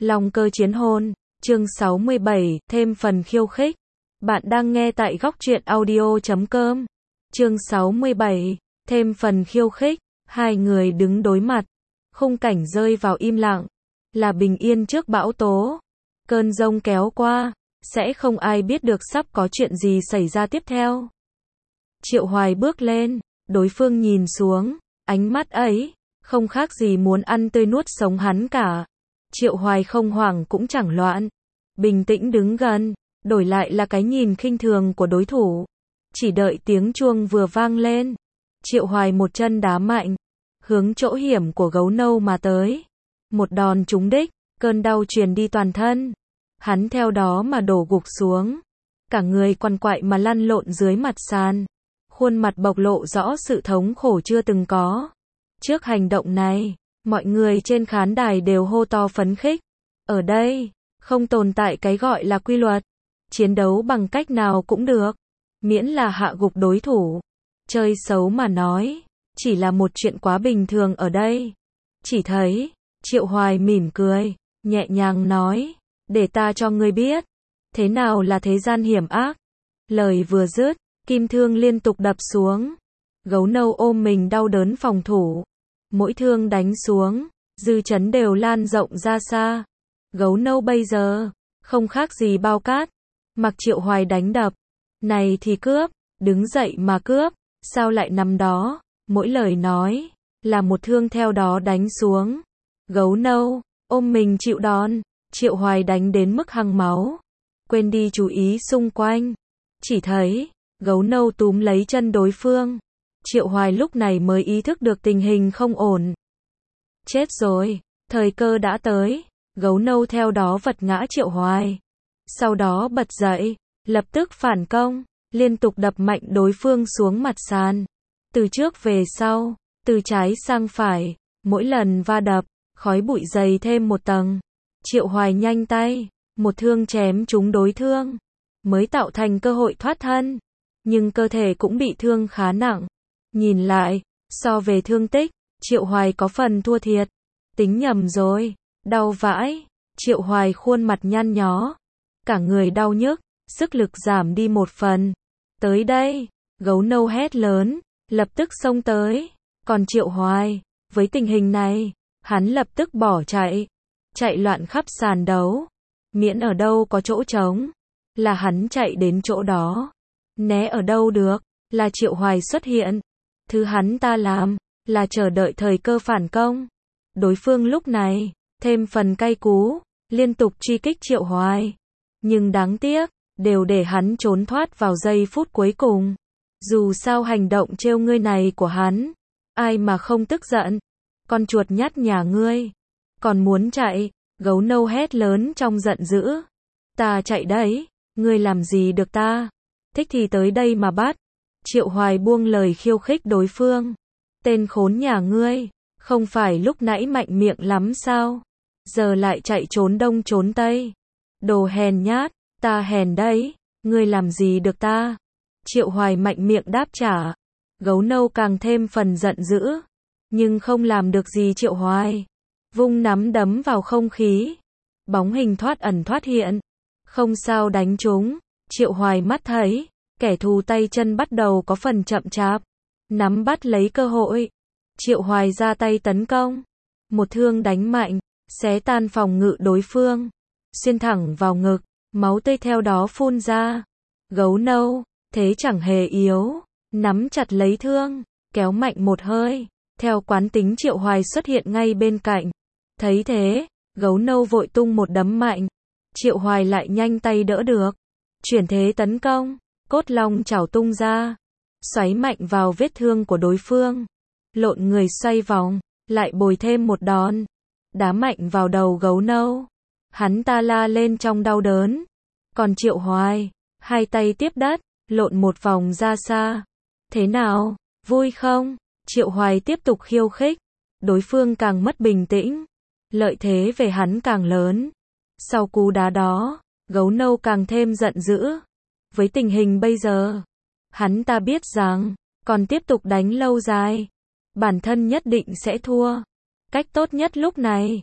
Long cơ chiến hôn, chương 67, thêm phần khiêu khích. Bạn đang nghe tại Góc Truyện Audio.com. Chương 67, thêm phần khiêu khích. Hai người đứng đối mặt. Khung cảnh rơi vào im lặng. Là bình yên trước bão tố. Cơn giông kéo qua. Sẽ không ai biết được sắp có chuyện gì xảy ra tiếp theo. Triệu Hoài bước lên. Đối phương nhìn xuống. Ánh mắt ấy, không khác gì muốn ăn tươi nuốt sống hắn cả. Triệu Hoài không hoảng cũng chẳng loạn. Bình tĩnh đứng gần, đổi lại là cái nhìn khinh thường của đối thủ. Chỉ đợi tiếng chuông vừa vang lên. Triệu Hoài một chân đá mạnh, hướng chỗ hiểm của gấu nâu mà tới. Một đòn trúng đích, cơn đau truyền đi toàn thân. Hắn theo đó mà đổ gục xuống. Cả người quằn quại mà lăn lộn dưới mặt sàn. Khuôn mặt bộc lộ rõ sự thống khổ chưa từng có. Trước hành động này, mọi người trên khán đài đều hô to phấn khích. Ở đây, không tồn tại cái gọi là quy luật. Chiến đấu bằng cách nào cũng được. Miễn là hạ gục đối thủ. Chơi xấu mà nói, chỉ là một chuyện quá bình thường ở đây. Chỉ thấy, Triệu Hoài mỉm cười, nhẹ nhàng nói, để ta cho ngươi biết. Thế nào là thế gian hiểm ác. Lời vừa dứt, kim thương liên tục đập xuống. Gấu nâu ôm mình đau đớn phòng thủ. Mỗi thương đánh xuống, dư chấn đều lan rộng ra xa. Gấu nâu bây giờ, không khác gì bao cát. Mặc Triệu Hoài đánh đập. Này thì cướp, đứng dậy mà cướp, sao lại nằm đó. Mỗi lời nói, là một thương theo đó đánh xuống. Gấu nâu, ôm mình chịu đòn. Triệu Hoài đánh đến mức hăng máu. Quên đi chú ý xung quanh. Chỉ thấy, gấu nâu túm lấy chân đối phương. Triệu Hoài lúc này mới ý thức được tình hình không ổn. Chết rồi, thời cơ đã tới. Gấu nâu theo đó vật ngã Triệu Hoài. Sau đó bật dậy, lập tức phản công, liên tục đập mạnh đối phương xuống mặt sàn. Từ trước về sau, từ trái sang phải, mỗi lần va đập, khói bụi dày thêm một tầng. Triệu Hoài nhanh tay, một thương chém trúng đối thương, mới tạo thành cơ hội thoát thân. Nhưng cơ thể cũng bị thương khá nặng. Nhìn lại, so về thương tích, Triệu Hoài có phần thua thiệt. Tính nhầm rồi, đau vãi. Triệu Hoài khuôn mặt nhăn nhó, cả người đau nhức, sức lực giảm đi một phần. Tới đây, gấu nâu hét lớn, lập tức xông tới. Còn Triệu Hoài, với tình hình này, hắn lập tức bỏ chạy. Chạy loạn khắp sàn đấu. Miễn ở đâu có chỗ trống, là hắn chạy đến chỗ đó. Né ở đâu được, là Triệu Hoài xuất hiện. Thứ hắn ta làm, là chờ đợi thời cơ phản công. Đối phương lúc này, thêm phần cay cú, liên tục truy kích Triệu Hoài. Nhưng đáng tiếc, đều để hắn trốn thoát vào giây phút cuối cùng. Dù sao hành động trêu ngươi này của hắn, ai mà không tức giận. Con chuột nhắt nhà ngươi, còn muốn chạy. Gấu nâu hét lớn trong giận dữ. Ta chạy đấy, ngươi làm gì được ta. Thích thì tới đây mà bắt. Triệu Hoài buông lời khiêu khích đối phương. Tên khốn nhà ngươi, không phải lúc nãy mạnh miệng lắm sao? Giờ lại chạy trốn đông trốn tây. Đồ hèn nhát, ta hèn đấy, ngươi làm gì được ta? Triệu Hoài mạnh miệng đáp trả. Gấu nâu càng thêm phần giận dữ, nhưng không làm được gì Triệu Hoài. Vung nắm đấm vào không khí. Bóng hình thoát ẩn thoát hiện. Không sao đánh trúng. Triệu Hoài mắt thấy, kẻ thù tay chân bắt đầu có phần chậm chạp. Nắm bắt lấy cơ hội. Triệu Hoài ra tay tấn công. Một thương đánh mạnh, xé tan phòng ngự đối phương. Xuyên thẳng vào ngực, máu tươi theo đó phun ra. Gấu nâu, thế chẳng hề yếu. Nắm chặt lấy thương, kéo mạnh một hơi. Theo quán tính Triệu Hoài xuất hiện ngay bên cạnh. Thấy thế, gấu nâu vội tung một đấm mạnh. Triệu Hoài lại nhanh tay đỡ được. Chuyển thế tấn công, cốt long chảo tung ra. Xoáy mạnh vào vết thương của đối phương. Lộn người xoay vòng, lại bồi thêm một đòn. Đá mạnh vào đầu gấu nâu. Hắn ta la lên trong đau đớn. Còn Triệu Hoài, hai tay tiếp đất, lộn một vòng ra xa. Thế nào, vui không? Triệu Hoài tiếp tục khiêu khích. Đối phương càng mất bình tĩnh. Lợi thế về hắn càng lớn. Sau cú đá đó, gấu nâu càng thêm giận dữ. Với tình hình bây giờ, hắn ta biết rằng, còn tiếp tục đánh lâu dài, bản thân nhất định sẽ thua. Cách tốt nhất lúc này,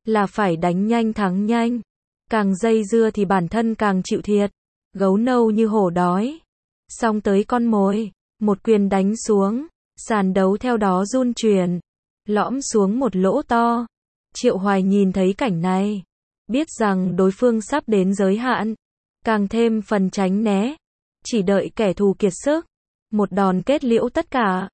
là phải đánh nhanh thắng nhanh. Càng dây dưa thì bản thân càng chịu thiệt. Gấu nâu như hổ đói. Xong tới con mồi, một quyền đánh xuống, sàn đấu theo đó run chuyển, lõm xuống một lỗ to. Triệu Hoài nhìn thấy cảnh này, biết rằng đối phương sắp đến giới hạn, càng thêm phần tránh né, chỉ đợi kẻ thù kiệt sức, một đòn kết liễu tất cả.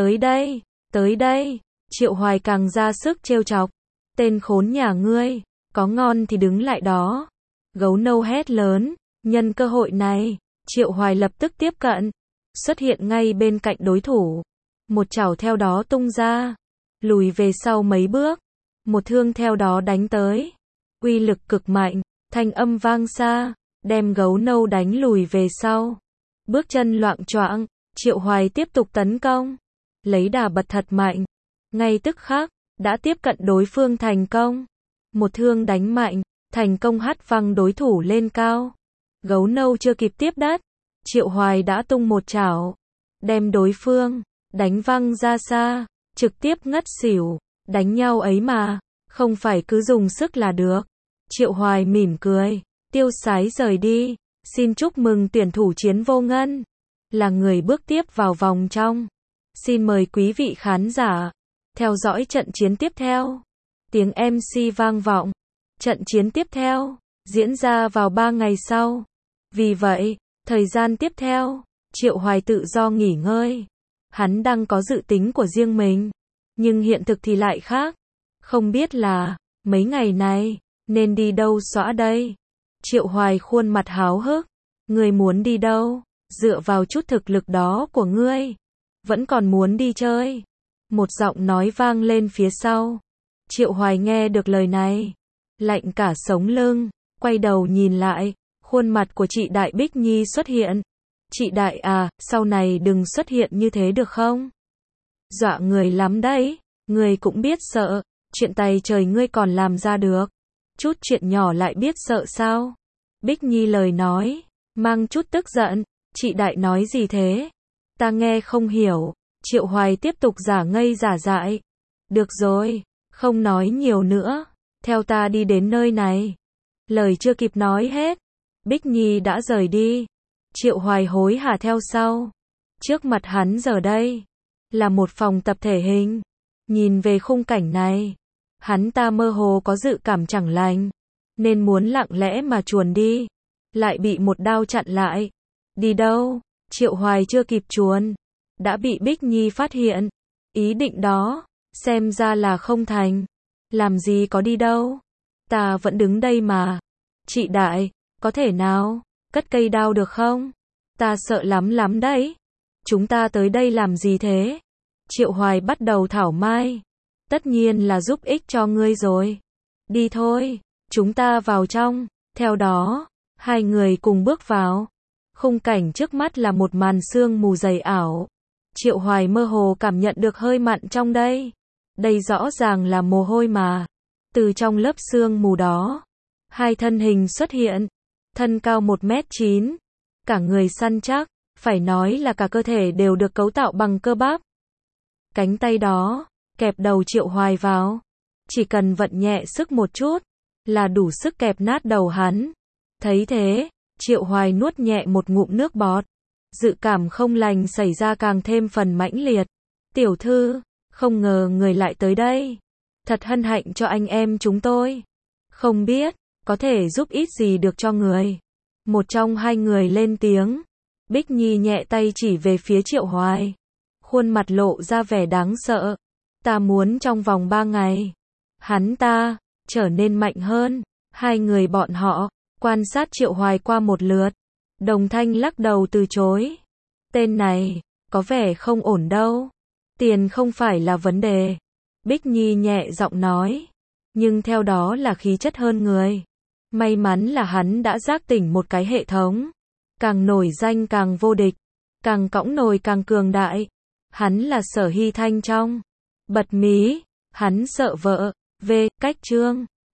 Tới đây, Triệu Hoài càng ra sức trêu chọc. Tên khốn nhà ngươi, có ngon thì đứng lại đó. Gấu nâu hét lớn, nhân cơ hội này, Triệu Hoài lập tức tiếp cận, xuất hiện ngay bên cạnh đối thủ. Một chảo theo đó tung ra, lùi về sau mấy bước, một thương theo đó đánh tới. Uy lực cực mạnh, thanh âm vang xa, đem gấu nâu đánh lùi về sau. Bước chân loạng choạng, Triệu Hoài tiếp tục tấn công, lấy đà bật thật mạnh. Ngay tức khắc, đã tiếp cận đối phương thành công. Một thương đánh mạnh, thành công hất văng đối thủ lên cao. Gấu nâu chưa kịp tiếp đất, Triệu Hoài đã tung một chảo, đem đối phương đánh văng ra xa, trực tiếp ngất xỉu. Đánh nhau ấy mà, không phải cứ dùng sức là được. Triệu Hoài mỉm cười, tiêu sái rời đi. Xin chúc mừng tuyển thủ Chiến Vô Ngân, là người bước tiếp vào vòng trong. Xin mời quý vị khán giả theo dõi trận chiến tiếp theo. Tiếng MC vang vọng. Trận chiến tiếp theo diễn ra vào 3 ngày sau. Vì vậy, thời gian tiếp theo, Triệu Hoài tự do nghỉ ngơi. Hắn đang có dự tính của riêng mình, nhưng hiện thực thì lại khác. Không biết là mấy ngày này nên đi đâu xõa đây? Triệu Hoài khuôn mặt háo hức. Ngươi muốn đi đâu? Dựa vào chút thực lực đó của ngươi, vẫn còn muốn đi chơi? Một giọng nói vang lên phía sau. Triệu Hoài nghe được lời này, lạnh cả sống lưng, quay đầu nhìn lại, khuôn mặt của chị Đại Bích Nhi xuất hiện. Chị Đại à, sau này đừng xuất hiện như thế được không? Dọa người lắm đấy, ngươi cũng biết sợ, chuyện tay trời ngươi còn làm ra được. Chút chuyện nhỏ lại biết sợ sao? Bích Nhi lời nói, mang chút tức giận. Chị Đại nói gì thế? Ta nghe không hiểu. Triệu Hoài tiếp tục giả ngây giả dại. Được rồi, không nói nhiều nữa, theo ta đi đến nơi này. Lời chưa kịp nói hết, Bích Nhi đã rời đi. Triệu Hoài hối hả theo sau. Trước mặt hắn giờ đây là một phòng tập thể hình. Nhìn về khung cảnh này, hắn ta mơ hồ có dự cảm chẳng lành, nên muốn lặng lẽ mà chuồn đi, lại bị một đao chặn lại. Đi đâu? Triệu Hoài chưa kịp chuồn, đã bị Bích Nhi phát hiện. Ý định đó, xem ra là không thành. Làm gì có đi đâu? Ta vẫn đứng đây mà. Chị Đại, có thể nào cất cây đao được không? Ta sợ lắm đấy. Chúng ta tới đây làm gì thế? Triệu Hoài bắt đầu thảo mai. Tất nhiên là giúp ích cho ngươi rồi. Đi thôi, chúng ta vào trong. Theo đó, hai người cùng bước vào. Khung cảnh trước mắt là một màn sương mù dày ảo. Triệu Hoài mơ hồ cảm nhận được hơi mặn trong đây. Đây rõ ràng là mồ hôi mà. Từ trong lớp sương mù đó, hai thân hình xuất hiện. Thân cao 1m9, cả người săn chắc, phải nói là cả cơ thể đều được cấu tạo bằng cơ bắp. Cánh tay đó, kẹp đầu Triệu Hoài vào. Chỉ cần vận nhẹ sức một chút, là đủ sức kẹp nát đầu hắn. Thấy thế, Triệu Hoài nuốt nhẹ một ngụm nước bọt. Dự cảm không lành xảy ra càng thêm phần mãnh liệt. Tiểu thư, không ngờ người lại tới đây. Thật hân hạnh cho anh em chúng tôi. Không biết, có thể giúp ít gì được cho người. Một trong hai người lên tiếng. Bích Nhi nhẹ tay chỉ về phía Triệu Hoài. Khuôn mặt lộ ra vẻ đáng sợ. Ta muốn trong vòng 3 ngày, hắn ta trở nên mạnh hơn. Hai người bọn họ quan sát Triệu Hoài qua một lượt. Đồng Thanh lắc đầu từ chối. Tên này có vẻ không ổn đâu. Tiền không phải là vấn đề. Bích Nhi nhẹ giọng nói. Nhưng theo đó là khí chất hơn người. May mắn là hắn đã giác tỉnh một cái hệ thống. Càng nổi danh càng vô địch. Càng cõng nồi càng cường đại. Hắn là Sở Hy Thanh trong. Bật mí. Hắn sợ vợ. V. Cách chương.